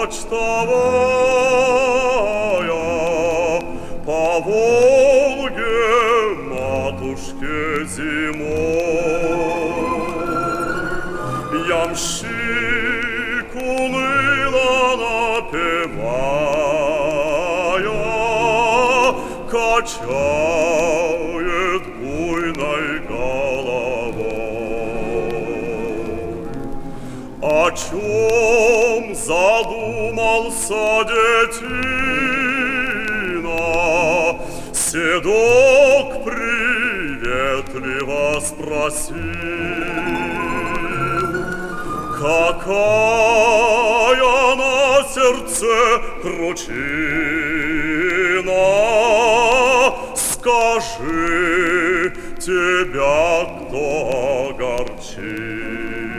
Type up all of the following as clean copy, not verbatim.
почтовая по Волге матушке зимой. Ямщик уныло напевая качает буйной головой. О чем задумался детина, седок приветливо спросил. Какая на сердце кручина, скажи, тебя кто огорчил?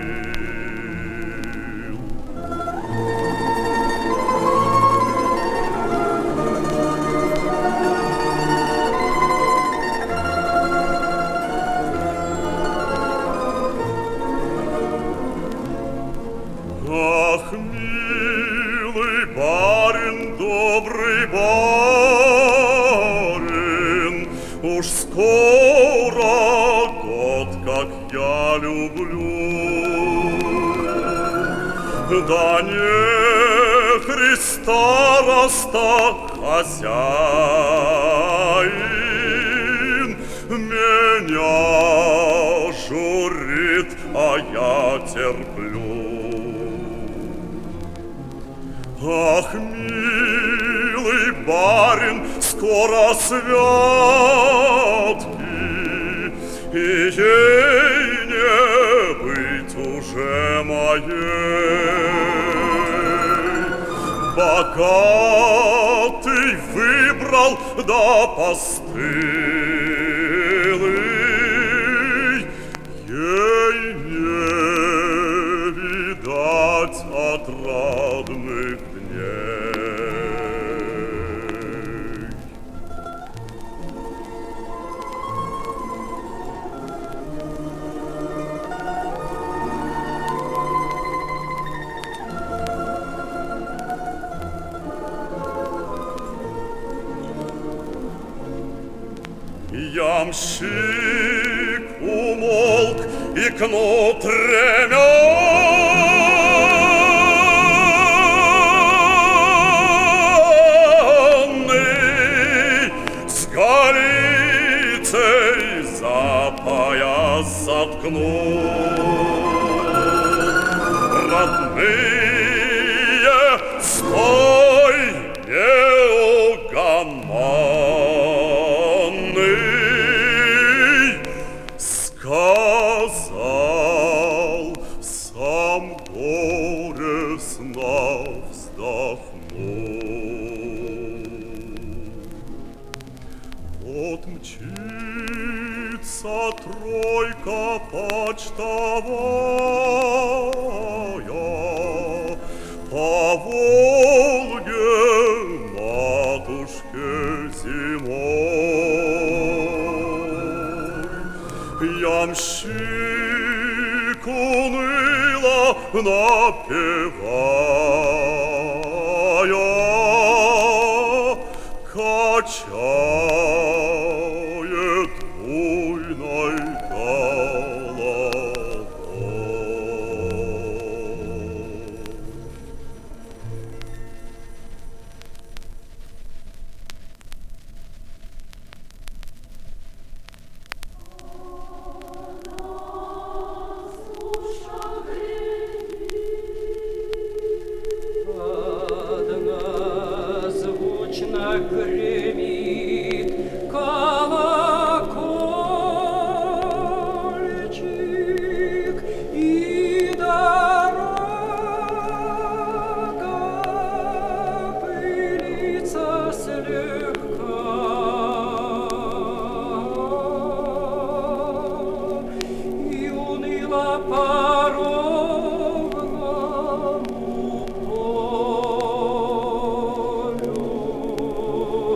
Ах, милый барин, добрый барин, уж скоро год, как я люблю. Да не Христа раста хозяин меня журит, а я терплю. Ах, милый барин, скоро святки, и ей не быть уже моей. Богатый выбрал, да постылый, ей не видать отрадных дней. Ямщик умолк и кнут ременный с голицей за пояс заткнул. Родные, стой, неугомонный, сказал, сам горестно вздохнул. Вот мчится тройка почтовая по Волге матушке зимой. Ямщик уныло напевая качает буйной головой. Однозвучно гремит колокольчик, и дорога пылится слегка, и уныло по ровному полю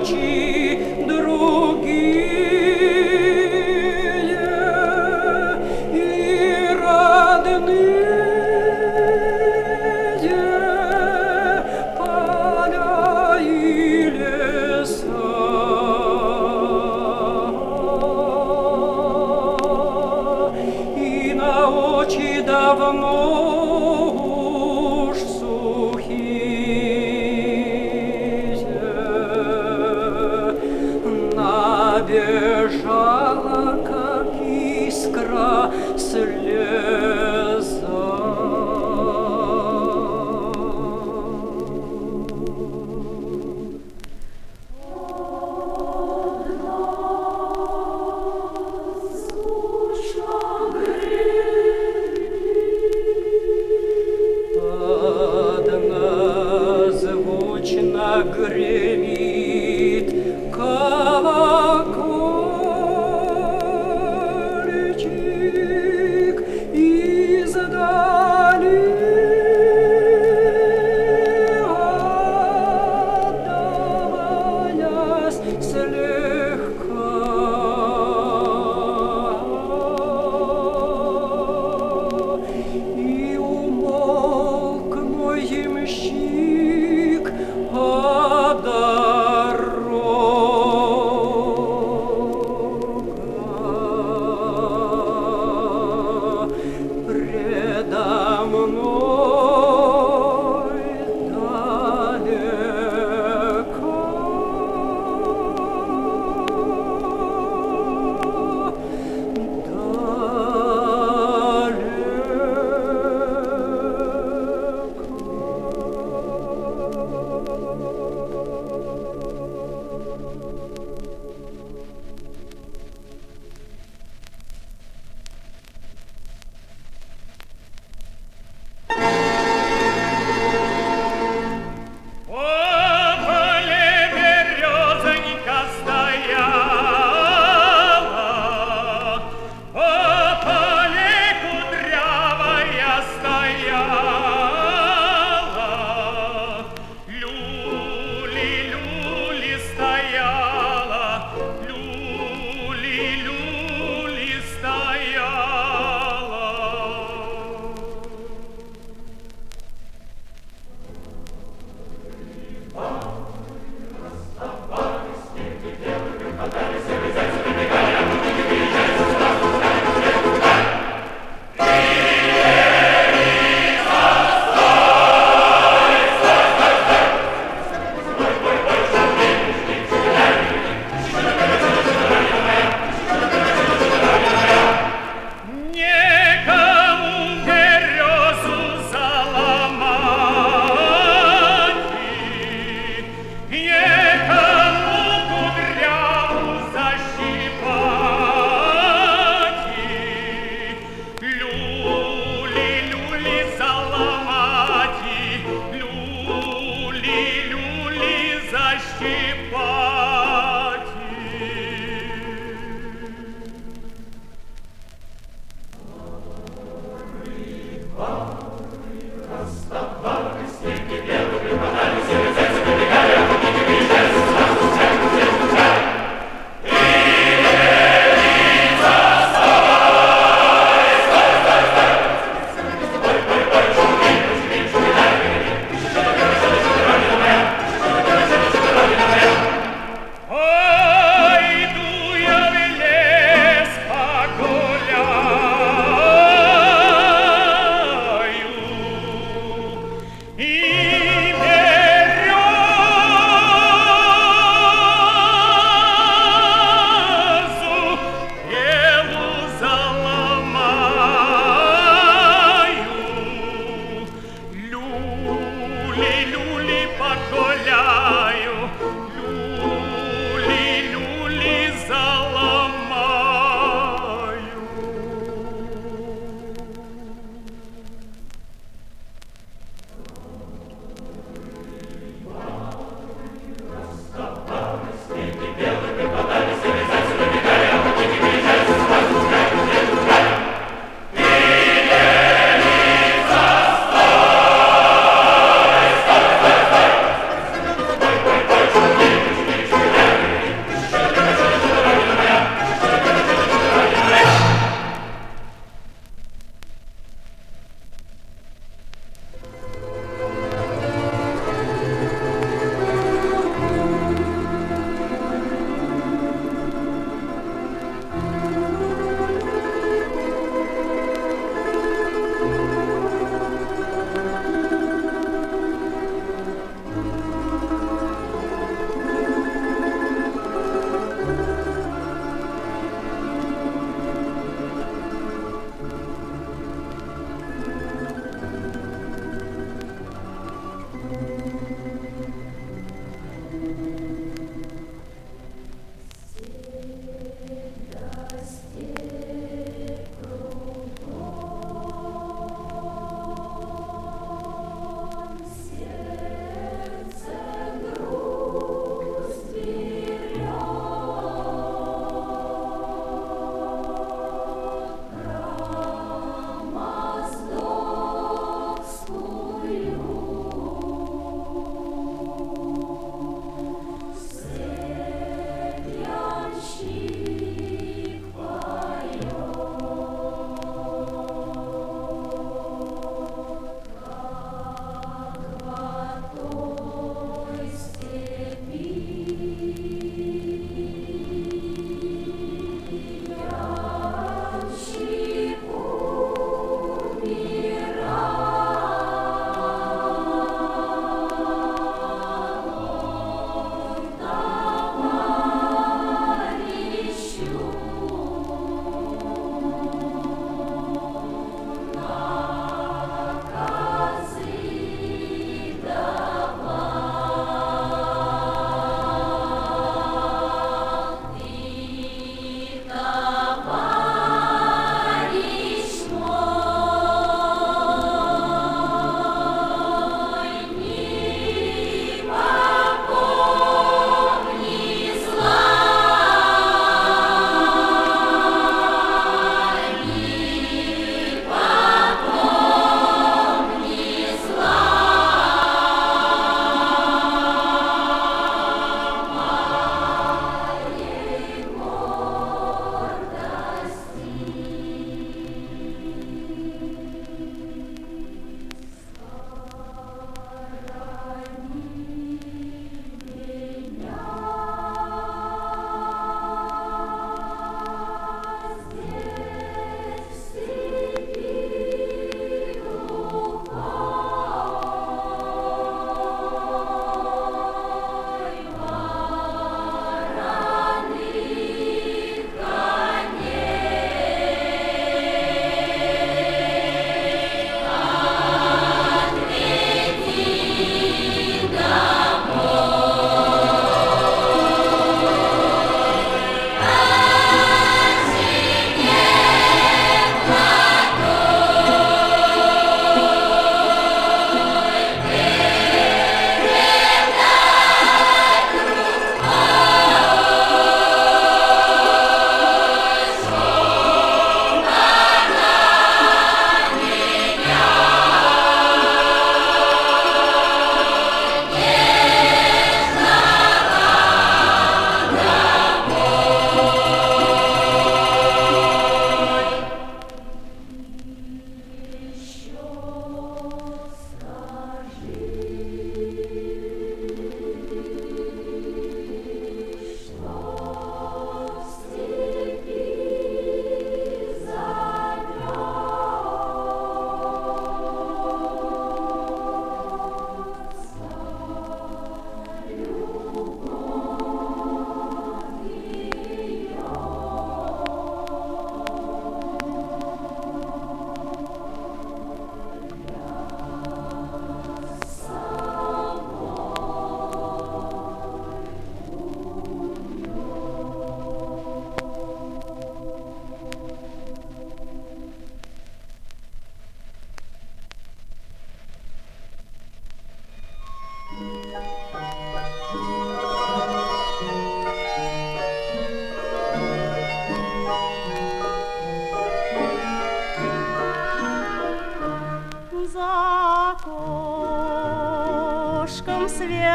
ночи другие и родные поля и леса. И на очи давно уж сухие набежала, как искра, слеза. Однозвучно гремит колокольчик издали, отдаваясь слегка. И умолк мой ямщик, а дорога предо мной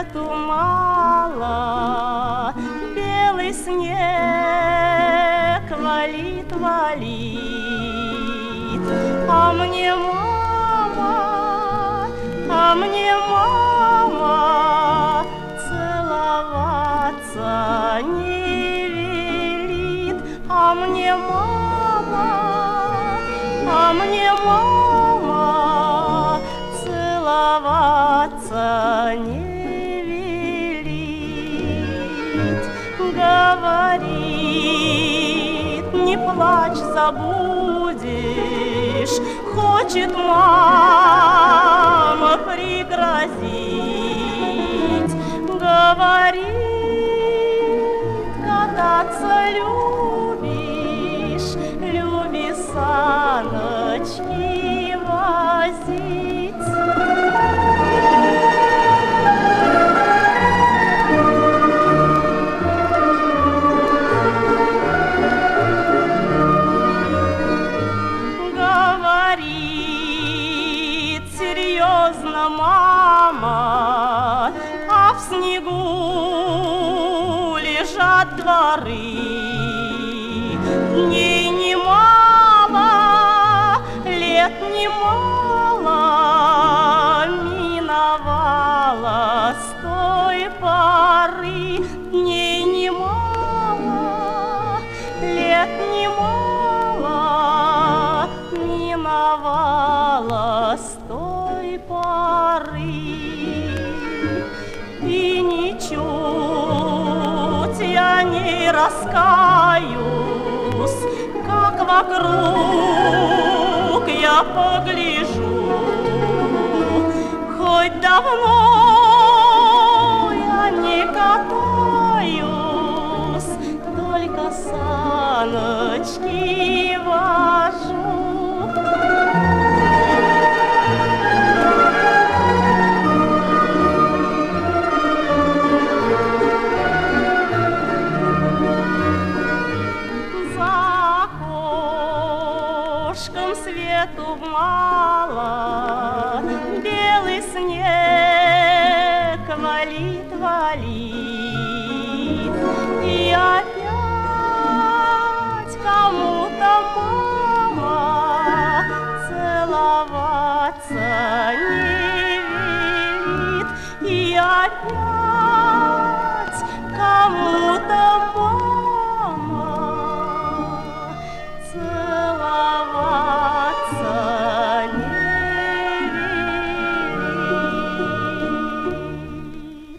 свету мало, белый снег валит, валит. А мне мама целоваться не велит. А мне мама целоваться не велит. Говорит, не плачь, забудешь, хочет мама пригрозить. Говорит, кататься любишь, люби саночки возить. Говорит серьезно мама, а в снегу лежат дворы. Дней немало, лет немало миновало с той поры. Дней немало, лет немало миновало с той поры. И ничуть я не раскаюсь, как вокруг я погляжу. Хоть давно я не катаюсь, только саночки вожу. Свету мало, белый снег валит, валит. И опять кому-то мама целоваться не велит. И опять кому-то мама целоваться не велит.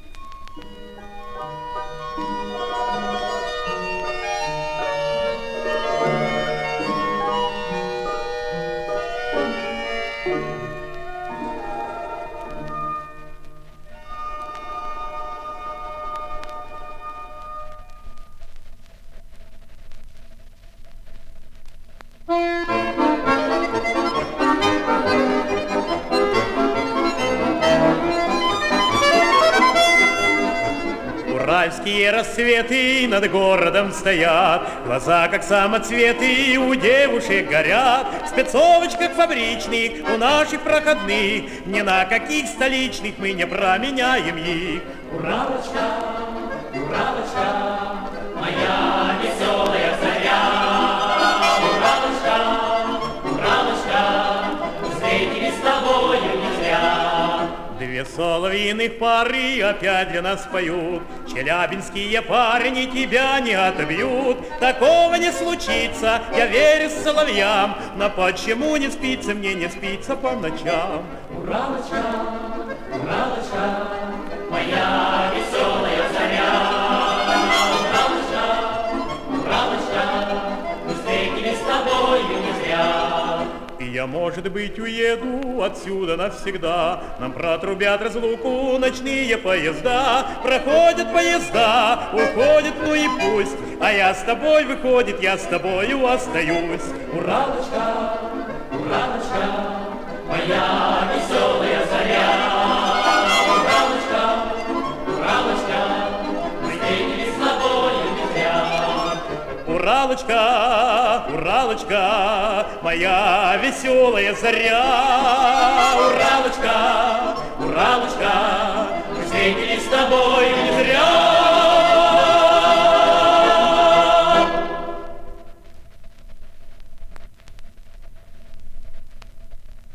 Уральские рассветы над городом стоят, глаза, как самоцветы, у девушек горят. В спецовочках фабричных, у наших проходных, ни на каких столичных мы не променяем их. Уралочка, Уралочка, моя веселая заря. Уралочка, Уралочка, мы встретились с тобою не зря. Две соловьиных пары опять для нас поют. Челябинские парни тебя не отобьют. Такого не случится, я верю соловьям. Но почему не спится мне, не спится по ночам? Уралочка, Уралочка, моя веселая заря. Уралочка, Уралочка, мы встретились с тобою не зря. И я, может быть, уеду отсюда навсегда. Нам протрубят разлуку ночные поезда. Проходят поезда, уходят, ну и пусть. А я с тобой, выходит, я с тобою остаюсь. Уралочка, Уралочка, моя веселая заря. Уралочка, Уралочка, мы встретились с тобою не зря. Уралочка, Уралочка, моя веселая заря. Уралочка, Уралочка, мы встретились с